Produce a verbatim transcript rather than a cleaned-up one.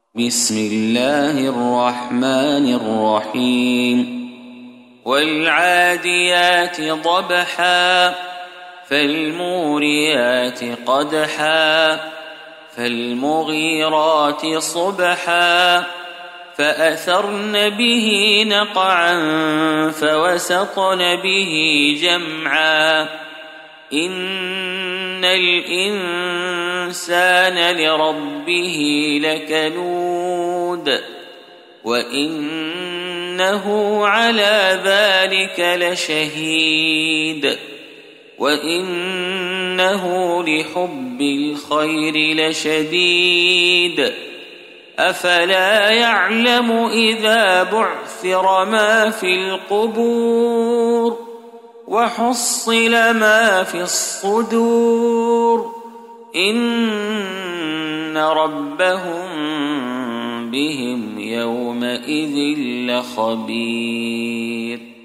بسم الله الرحمن الرحيم والعاديات ضبحا فالموريات قدحا فالمغيرات صبحا فأثرن به نقعا فوسطن به جمعا إن الإنسان لربه لكنود وإنه على ذلك لشهيد وإنه لحب الخير لشديد أفلا يعلم إذا بعثر ما في القبور وحصل ما في الصدور إن ربهم بهم يومئذ لخبير